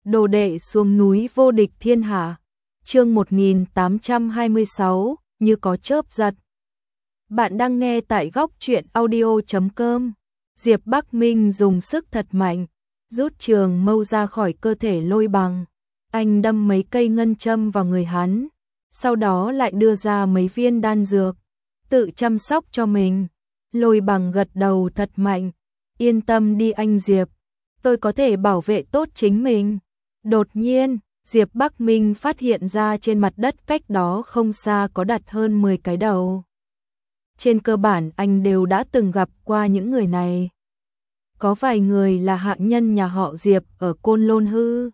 Đồ đệ xuống núi vô địch thiên hạ. Chương 1826, như có chớp giật. Bạn đang nghe tại góc truyện audio.com. Diệp Bắc Minh dùng sức thật mạnh, rút trường mâu ra khỏi cơ thể Lôi Bằng. Anh đâm mấy cây ngân châm vào người hắn, sau đó lại đưa ra mấy viên đan dược, tự chăm sóc cho mình. Lôi Bằng gật đầu thật mạnh, yên tâm đi anh Diệp, tôi có thể bảo vệ tốt chính mình. Đột nhiên, Diệp Bắc Minh phát hiện ra trên mặt đất cách đó không xa có đặt hơn 10 cái đầu. Trên cơ bản anh đều đã từng gặp qua những người này. Có vài người là hạ nhân nhà họ Diệp ở Côn Lôn Hư.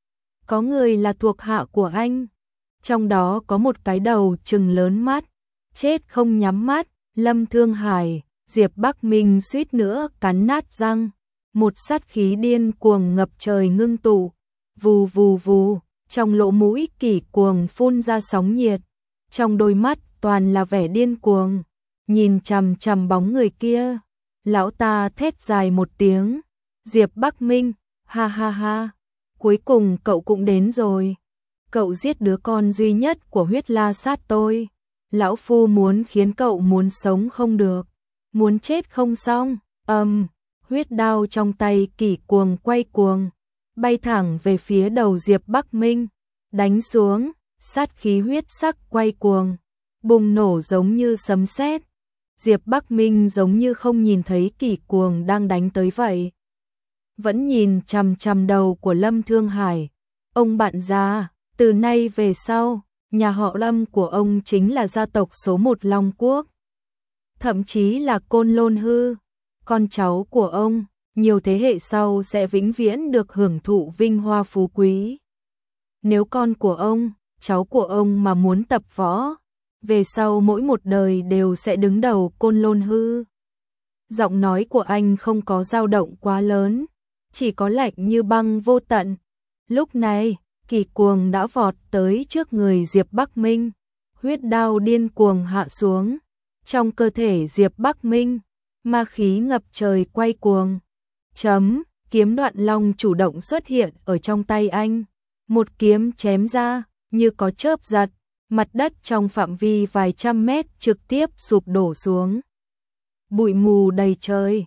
Có người là thuộc hạ của anh. Trong đó có một cái đầu trừng lớn mắt, chết không nhắm mắt, Lâm Thương Hải. Diệp Bắc Minh suýt nữa cắn nát răng. Một sát khí điên cuồng ngập trời ngưng tụ. Vù vù vù, trong lỗ mũi kỳ cuồng phun ra sóng nhiệt. Trong đôi mắt toàn là vẻ điên cuồng. Nhìn chằm chằm bóng người kia, lão ta thét dài một tiếng. Diệp Bắc Minh, ha ha ha, cuối cùng cậu cũng đến rồi. Cậu giết đứa con duy nhất của huyết la sát tôi. Lão phu muốn khiến cậu muốn sống không được, muốn chết không xong. Huyết đao trong tay kỳ cuồng quay cuồng, bay thẳng về phía đầu Diệp Bắc Minh, đánh xuống, sát khí huyết sắc quay cuồng, bùng nổ giống như sấm sét. Diệp Bắc Minh giống như không nhìn thấy kỳ cuồng đang đánh tới vậy. Vẫn nhìn chằm chằm đầu của Lâm Thương Hải. Ông bạn già, từ nay về sau, nhà họ Lâm của ông chính là gia tộc số 1 Long Quốc. Thậm chí là Côn Lôn Hư. Con cháu của ông, nhiều thế hệ sau sẽ vĩnh viễn được hưởng thụ vinh hoa phú quý. Nếu con của ông, cháu của ông mà muốn tập võ, về sau mỗi một đời đều sẽ đứng đầu Côn Lôn Hư. Giọng nói của anh không có dao động quá lớn, chỉ có lạnh như băng vô tận. Lúc này, kỳ cuồng đã vọt tới trước người Diệp Bắc Minh, huyết đao điên cuồng hạ xuống. Trong cơ thể Diệp Bắc Minh, ma khí ngập trời quay cuồng. Kiếm Đoạn Long chủ động xuất hiện ở trong tay anh. Một kiếm chém ra, như có chớp giật, mặt đất trong phạm vi vài trăm mét trực tiếp sụp đổ xuống. Bụi mù đầy trời,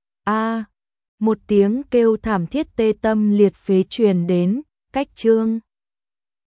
một tiếng kêu thảm thiết tê tâm liệt phế truyền đến, cách chương.